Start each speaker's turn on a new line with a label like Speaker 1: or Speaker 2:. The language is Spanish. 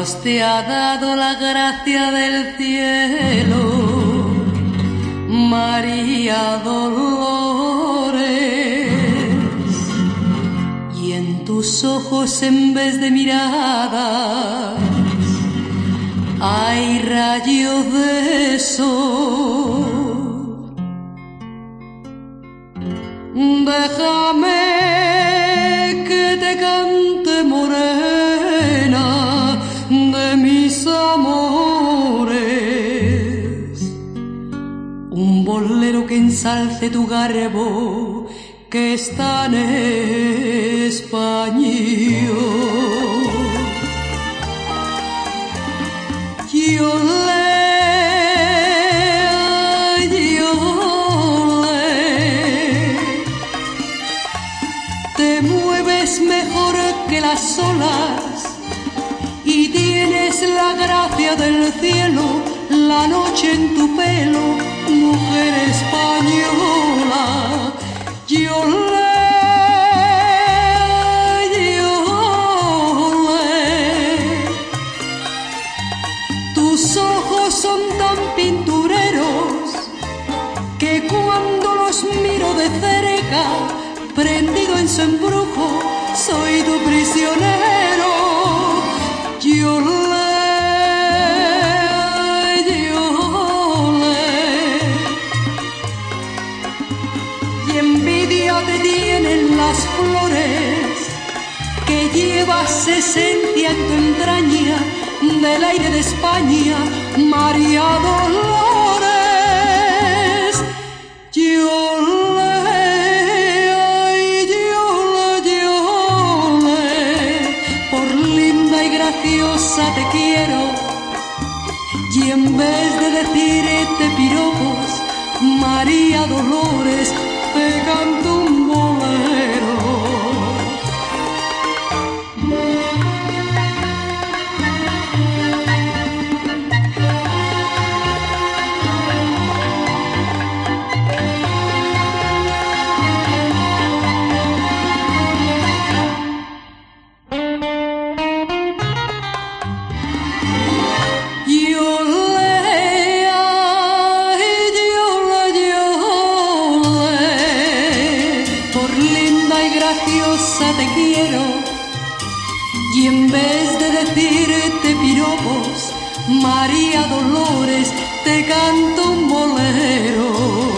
Speaker 1: Dios te ha dado la gracia del cielo, María Dolores, y en tus ojos en vez de miradas hay rayos de sol. Déjame que te cante, morena de mis amores, un bolero que ensalce tu garbo, que es tan español. Te mueves mejor que las olas y tienes la gracia del cielo, la noche en tu pelo, mujer española. Tus ojos son tan pintureros que cuando los miro de cerca, prendido en su embrujo, soy tu prisionero. Y envidia te tienen las flores que llevas esencia en tu entraña, del aire de España, María Dolores. Por linda y graciosa te quiero, y en vez de decirte piropos, María Dolores, te canto un bolero. Graciosa te quiero, y en vez de decirte piropos, María Dolores, te canto un bolero.